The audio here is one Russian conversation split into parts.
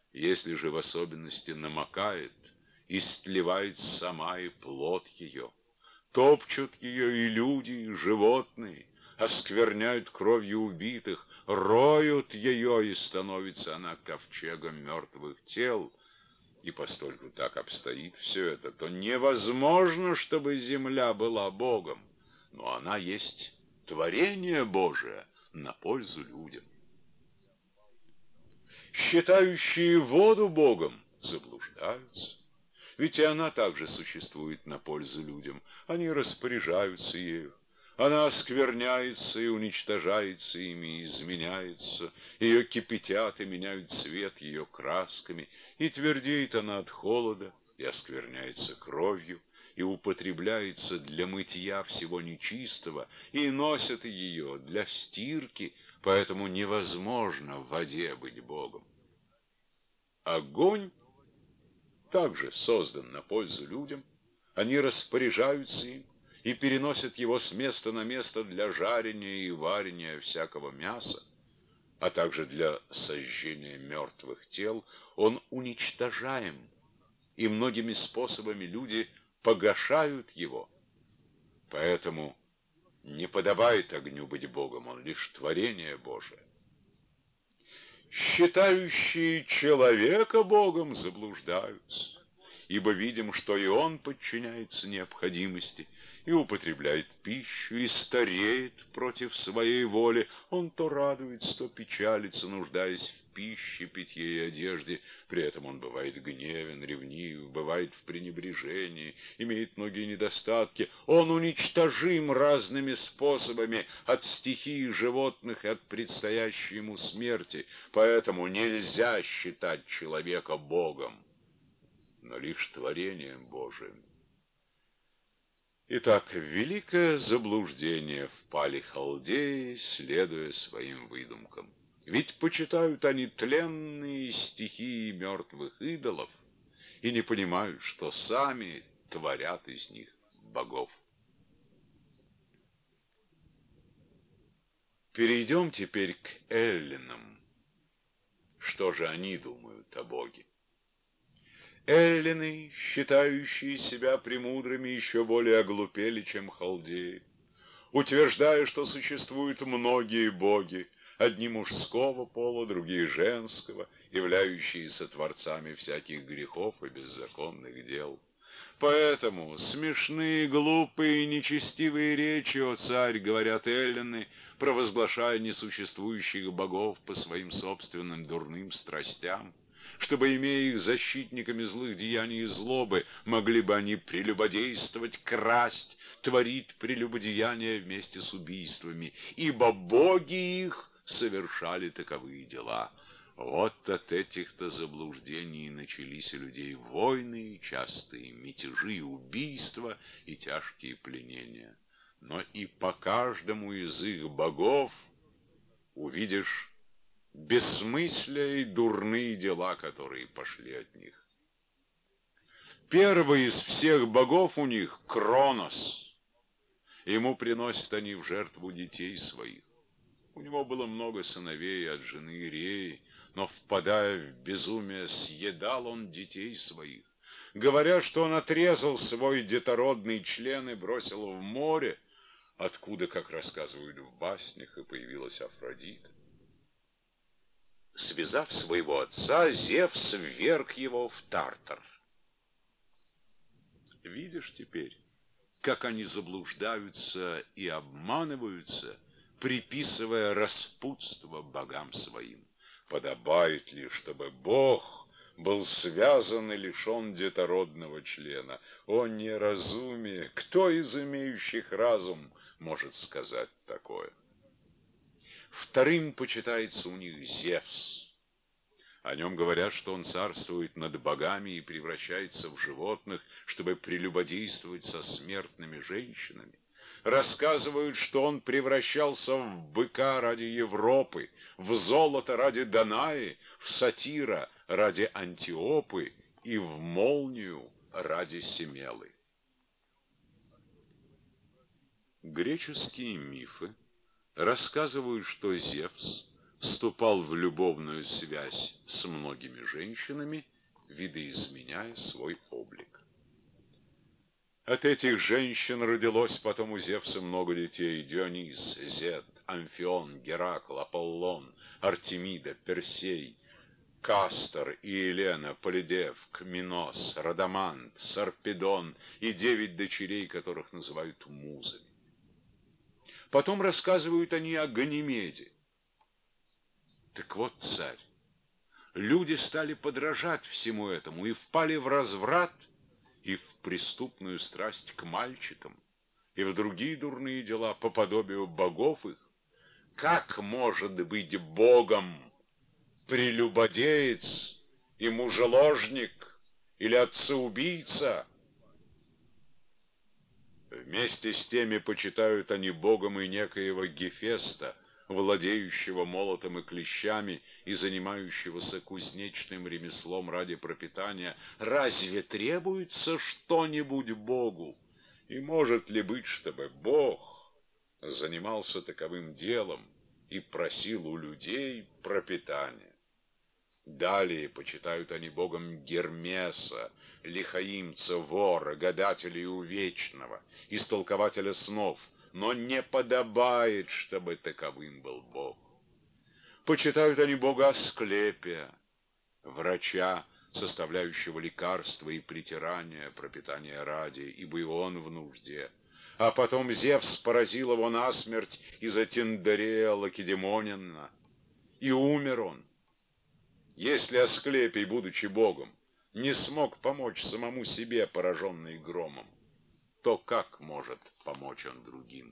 Если же в особенности намокает, истлевает сама и плод ее. Топчут ее и люди, и животные, оскверняют кровью убитых, роют ее, и становится она ковчегом мертвых тел. И постольку так обстоит все это, то невозможно, чтобы земля была Богом, но она есть творение Божие на пользу людям. Считающие воду Богом заблуждаются. Ведь и она также существует на пользу людям. Они распоряжаются ею. Она оскверняется и уничтожается ими, и изменяется. Ее кипятят и меняют цвет ее красками. И твердеет она от холода, и оскверняется кровью, и употребляется для мытья всего нечистого, и носят ее для стирки, поэтому невозможно в воде быть Богом. Огонь также создан на пользу людям, они распоряжаются им и переносят его с места на место для жарения и варения всякого мяса, а также для сожжения мертвых тел. Он уничтожаем, и многими способами люди погашают его. Поэтому не подобает огню быть Богом, он лишь творение Божие. Считающие человека Богом заблуждаются, ибо видим, что и он подчиняется необходимости и употребляет пищу, и стареет против своей воли. Он то радуется, то печалится, нуждаясь в пище, питье и одежде. При этом он бывает гневен, ревнив, бывает в пренебрежении, имеет многие недостатки. Он уничтожим разными способами от стихии животных и от предстоящей ему смерти. Поэтому нельзя считать человека Богом, но лишь творением Божиим. Итак, в великое заблуждение впали халдеи, следуя своим выдумкам. Ведь почитают они тленные стихии мертвых идолов и не понимают, что сами творят из них богов. Перейдем теперь к эллинам. Что же они думают о Боге? Эллины, считающие себя премудрыми, еще более оглупели, чем халдеи, утверждая, что существуют многие боги, одни мужского пола, другие женского, являющиеся творцами всяких грехов и беззаконных дел. Поэтому смешные, глупые, нечестивые речи, о царь, говорят эллины, провозглашая несуществующих богов по своим собственным дурным страстям, чтобы, имея их защитниками злых деяний и злобы, могли бы они прелюбодействовать, красть, творить прелюбодеяния вместе с убийствами, ибо боги их совершали таковые дела. Вот от этих-то заблуждений и начались у людей войны, частые мятежи и убийства, и тяжкие пленения. Но и по каждому из их богов увидишь бессмыслие и дурные дела, которые пошли от них. Первый из всех богов у них — Кронос. Ему приносят они в жертву детей своих. У него было много сыновей от жены Реи, но, впадая в безумие, съедал он детей своих. Говорят, что он отрезал свой детородный член и бросил в море, откуда, как рассказывают в баснях, и появилась Афродита. Связав своего отца, Зевс вверг его в Тартар. Видишь теперь, как они заблуждаются и обманываются, приписывая распутство богам своим. Подобает ли, чтобы Бог был связан и лишен детородного члена? О неразумие! Кто из имеющих разум может сказать такое? Вторым почитается у них Зевс. О нем говорят, что он царствует над богами и превращается в животных, чтобы прелюбодействовать со смертными женщинами. Рассказывают, что он превращался в быка ради Европы, в золото ради Данаи, в сатира ради Антиопы и в молнию ради Семелы. Греческие мифы рассказывают, что Зевс вступал в любовную связь с многими женщинами, видоизменяя свой облик. От этих женщин родилось потом у Зевса много детей: Дионис, Зет, Амфион, Геракл, Аполлон, Артемида, Персей, Кастор и Елена, Полидевк, Минос, Радамант, Сарпедон и 9 дочерей, которых называют музами. Потом рассказывают они о Ганимеде. Так вот, царь, люди стали подражать всему этому и впали в разврат и в преступную страсть к мальчикам, и в другие дурные дела по подобию богов их. Как может быть богом прелюбодеец и мужеложник или отцеубийца? Вместе с теми почитают они богом и некоего Гефеста, владеющего молотом и клещами и занимающегося кузнечным ремеслом ради пропитания. Разве требуется что-нибудь Богу? И может ли быть, чтобы Бог занимался таковым делом и просил у людей пропитания? Далее почитают они богом Гермеса, лихаимца, вора, гадателя и увечного, истолкователя снов, но не подобает, чтобы таковым был бог. Почитают они бога Асклепия, врача, составляющего лекарства и притирания, пропитания ради, ибо и он в нужде. А потом Зевс поразил его насмерть из-за Тиндарея Лакедемонина, и умер он. Если Асклепий, будучи богом, не смог помочь самому себе, пораженный громом, то как может помочь он другим?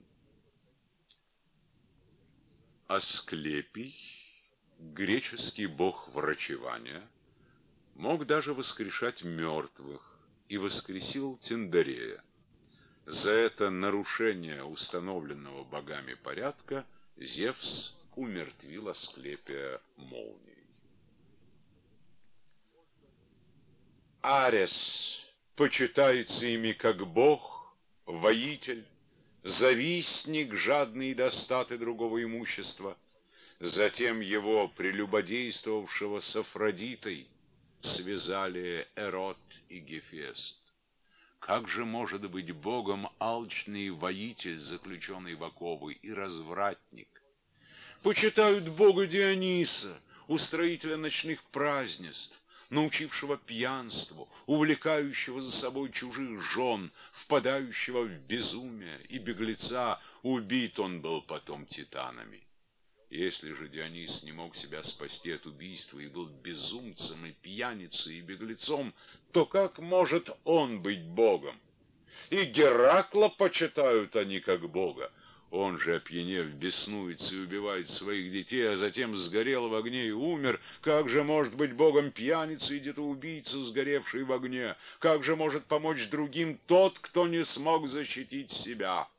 Асклепий, греческий бог врачевания, мог даже воскрешать мертвых и воскресил Тиндарея. За это нарушение установленного богами порядка Зевс умертвил Асклепия молнией. Арес почитается ими как бог, воитель, завистник, жадный до статы другого имущества. Затем его, прелюбодействовавшего с Афродитой, связали Эрот и Гефест. Как же может быть богом алчный воитель, заключенный в оковы, и развратник? Почитают бога Диониса, устроителя ночных празднеств, научившего пьянству, увлекающего за собой чужих жен, впадающего в безумие и беглеца. Убит он был потом титанами. Если же Дионис не мог себя спасти от убийства и был безумцем и пьяницей и беглецом, то как может он быть богом? И Геракла почитают они как бога. Он же, опьянев, беснуется и убивает своих детей, а затем сгорел в огне и умер. Как же может быть богом пьяница и детоубийца, сгоревший в огне? Как же может помочь другим тот, кто не смог защитить себя?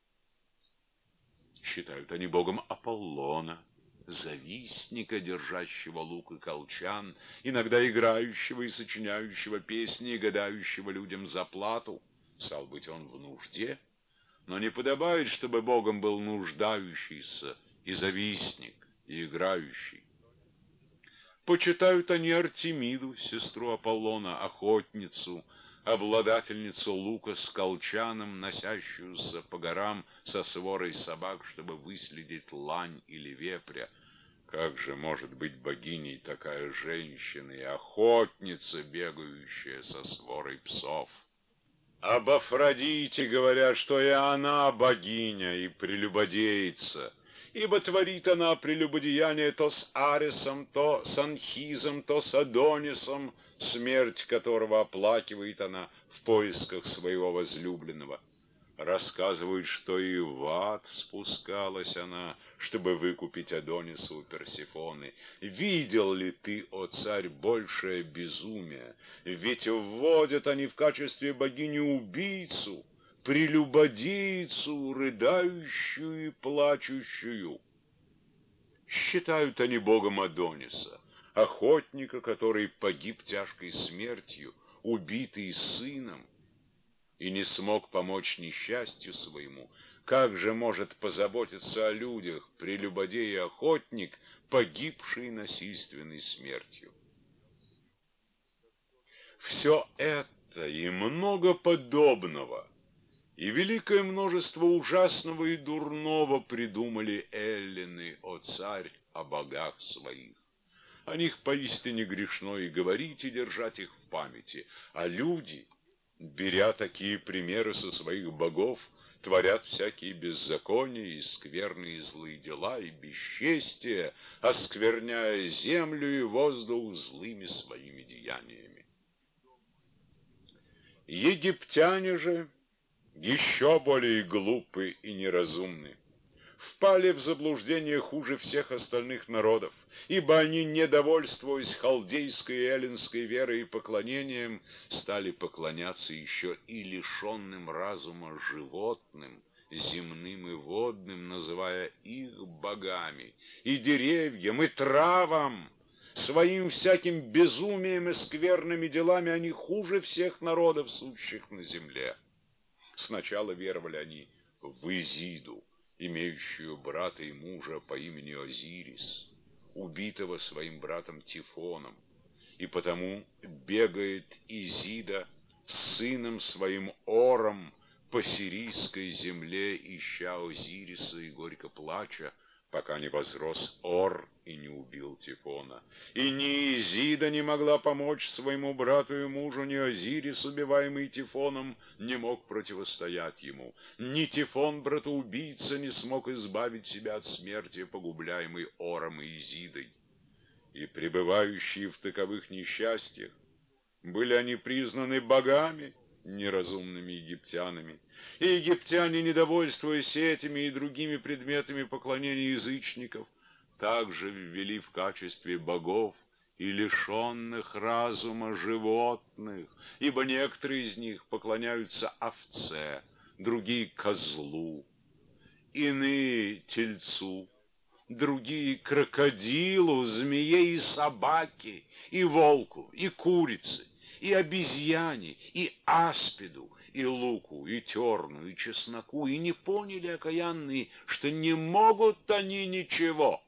Считают они богом Аполлона, завистника, держащего лук и колчан, иногда играющего и сочиняющего песни и гадающего людям за плату. Стал быть, он в нужде, но не подобает, чтобы богом был нуждающийся и завистник, и играющий. Почитают они Артемиду, сестру Аполлона, охотницу, обладательницу лука с колчаном, носящуюся по горам со сворой собак, чтобы выследить лань или вепря. Как же может быть богиней такая женщина и охотница, бегающая со сворой псов? Об Афродите говорят, что и она богиня и прелюбодейца, ибо творит она прелюбодеяние то с Аресом, то с Анхизом, то с Адонисом, смерть которого оплакивает она в поисках своего возлюбленного. Рассказывают, что и в ад спускалась она, чтобы выкупить Адониса у Персефоны. Видел ли ты, о царь, большее безумие? Ведь вводят они в качестве богини убийцу, прелюбодейцу, рыдающую и плачущую. Считают они богом Адониса, охотника, который погиб тяжкой смертью, убитый сыном, и не смог помочь несчастью своему. Как же может позаботиться о людях прелюбодей и охотник, погибший насильственной смертью. Все это и много подобного, и великое множество ужасного и дурного придумали эллины, о царь, о богах своих. О них поистине грешно и говорить, и держать их в памяти, а люди, беря такие примеры со своих богов, творят всякие беззакония и скверные злые дела и бесчестия, оскверняя землю и воздух злыми своими деяниями. Египтяне же еще более глупы и неразумны, впали в заблуждение хуже всех остальных народов, ибо они, недовольствуясь халдейской и эллинской верой и поклонением, стали поклоняться еще и лишенным разума животным, земным и водным, называя их богами, и деревьям, и травам. Своим всяким безумием и скверными делами они хуже всех народов, сущих на земле. Сначала веровали они в Изиду, имеющую брата и мужа по имени Озирис, убитого своим братом Тифоном, и потому бегает Изида с сыном своим Ором по сирийской земле, ища Озириса и горько плача, пока не возрос Ор и не убил Тифона. И ни Изида не могла помочь своему брату и мужу, ни Озирис, убиваемый Тифоном, не мог противостоять ему. Ни Тифон, братоубийца, не смог избавить себя от смерти, погубляемый Ором и Изидой. И пребывающие в таковых несчастьях, были они признаны богами, неразумными египтянами, и египтяне, недовольствуясь этими и другими предметами поклонения язычников, также ввели в качестве богов и лишенных разума животных, ибо некоторые из них поклоняются овце, другие — козлу, иные — тельцу, другие — крокодилу, змее и собаке, и волку, и курице, и обезьяне, и аспиду, и луку, и терну, и чесноку, и не поняли окаянные, что не могут они ничего.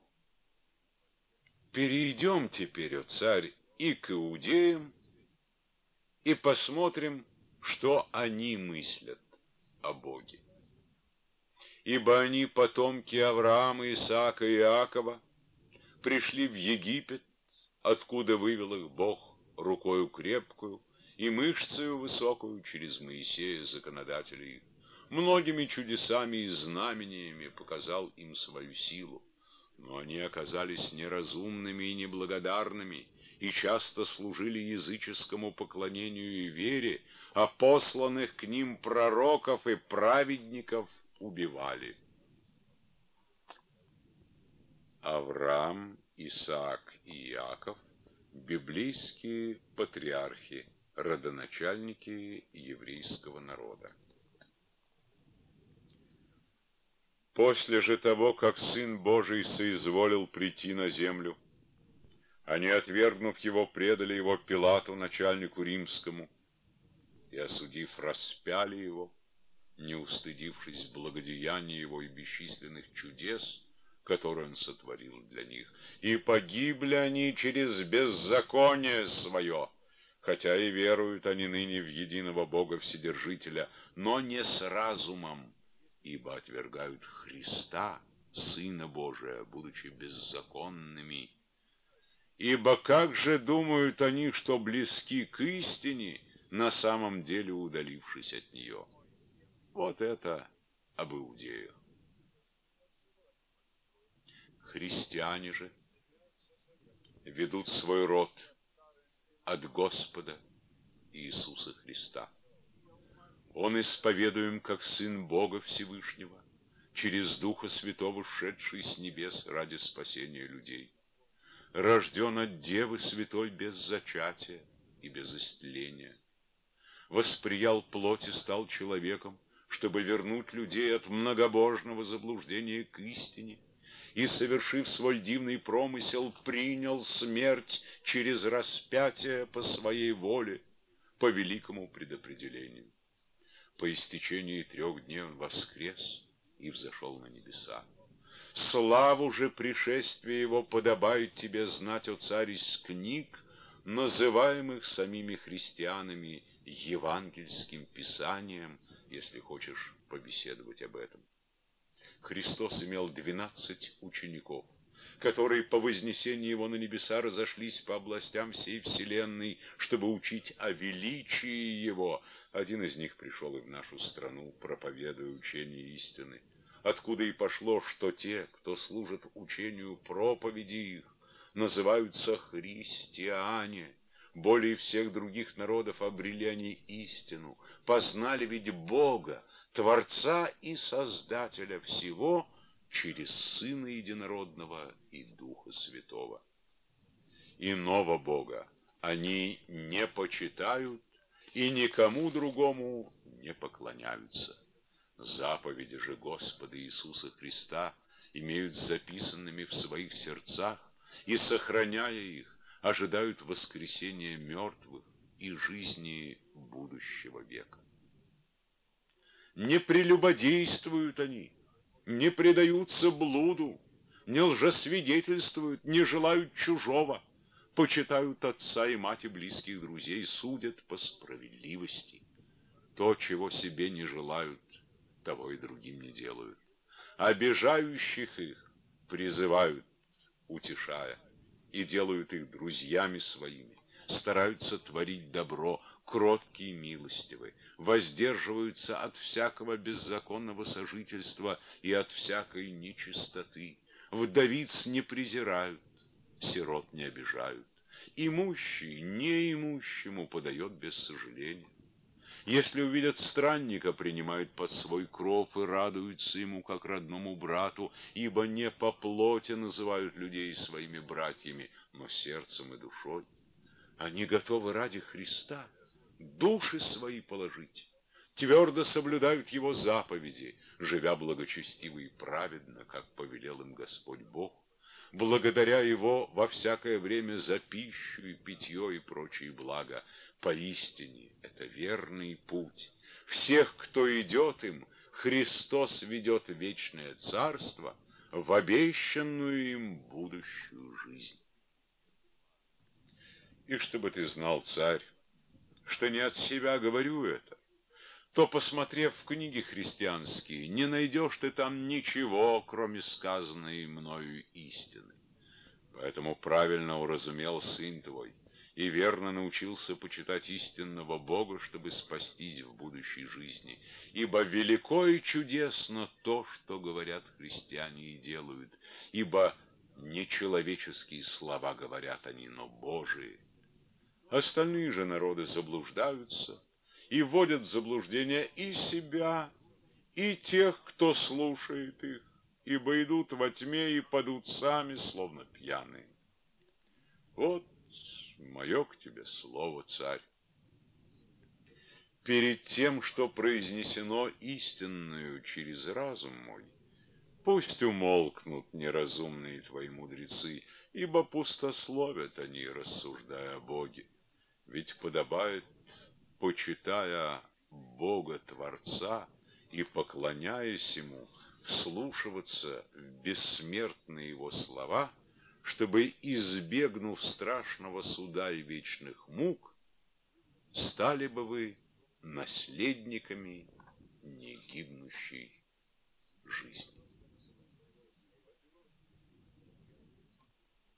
Перейдем теперь, о царь, и к иудеям, и посмотрим, что они мыслят о Боге. Ибо они, потомки Авраама, Исаака и Иакова, пришли в Египет, откуда вывел их Бог рукою крепкую и мышцею высокую через Моисея, законодателя их. Многими чудесами и знамениями показал им свою силу. Но они оказались неразумными и неблагодарными, и часто служили языческому поклонению и вере, а посланных к ним пророков и праведников убивали. Авраам, Исаак и Иаков — библейские патриархи, родоначальники еврейского народа. После же того, как Сын Божий соизволил прийти на землю, они, отвергнув его, предали его Пилату, начальнику римскому, и, осудив, распяли его, не устыдившись благодеяния его и бесчисленных чудес, которые он сотворил для них. И погибли они через беззаконие свое, хотя и веруют они ныне в единого Бога Вседержителя, но не с разумом, ибо отвергают Христа, Сына Божия, будучи беззаконными. Ибо как же думают они, что близки к истине, на самом деле удалившись от нее? Вот это об иудеях. Христиане же ведут свой род от Господа Иисуса Христа. Он исповедуем как Сын Бога Всевышнего, через Духа Святого, шедший с небес ради спасения людей. Рожден от Девы Святой без зачатия и без истления. Восприял плоть и стал человеком, чтобы вернуть людей от многобожного заблуждения к истине, и, совершив свой дивный промысел, принял смерть через распятие по своей воле, по великому предопределению. По истечении 3 дней он воскрес и взошел на небеса. Славу же пришествия его подобает тебе знать, о царь, из книг, называемых самими христианами евангельским писанием, если хочешь побеседовать об этом. Христос имел 12 учеников, которые по вознесении его на небеса разошлись по областям всей вселенной, чтобы учить о величии его. Один из них пришел и в нашу страну, проповедуя учение истины, откуда и пошло, что те, кто служит учению проповеди их, называются христиане. Более всех других народов обрели они истину, познали ведь Бога, Творца и Создателя всего, через Сына Единородного и Духа Святого. Иного Бога они не почитают и никому другому не поклоняются. Заповеди же Господа Иисуса Христа имеют записанными в своих сердцах и, сохраняя их, ожидают воскресения мертвых и жизни будущего века. Не прелюбодействуют они, не предаются блуду, не лжесвидетельствуют, не желают чужого, почитают отца и мать и близких друзей, судят по справедливости. То, чего себе не желают, того и другим не делают. Обижающих их призывают, утешая, и делают их друзьями своими, стараются творить добро, кроткие и милостивы, воздерживаются от всякого беззаконного сожительства и от всякой нечистоты, вдовиц не презирают, сирот не обижают, имущий неимущему подает без сожаления. Если увидят странника, принимают под свой кров и радуются ему, как родному брату, ибо не по плоти называют людей своими братьями, но сердцем и душой. Они готовы ради Христа души свои положить, твердо соблюдают Его заповеди, живя благочестиво и праведно, как повелел им Господь Бог, благодаря Его во всякое время за пищу и питье и прочие блага. Поистине это верный путь. Всех, кто идет им, Христос ведет в вечное царство, в обещанную им будущую жизнь. И чтобы ты знал, царь, что не от себя говорю это, то, посмотрев в книги христианские, не найдешь ты там ничего, кроме сказанной мною истины. Поэтому правильно уразумел сын твой и верно научился почитать истинного Бога, чтобы спастись в будущей жизни. Ибо велико и чудесно то, что говорят христиане и делают, ибо не человеческие слова говорят они, но Божии. Остальные же народы заблуждаются и вводят в заблуждение и себя, и тех, кто слушает их, ибо идут во тьме и падут сами, словно пьяные. Вот мое к тебе слово, царь. Перед тем, что произнесено истинную через разум мой, пусть умолкнут неразумные твои мудрецы, ибо пустословят они, рассуждая о Боге. Ведь подобает, почитая Бога Творца и поклоняясь Ему, вслушиваться в бессмертные Его слова, чтобы, избегнув страшного суда и вечных мук, стали бы вы наследниками негибнущей жизни.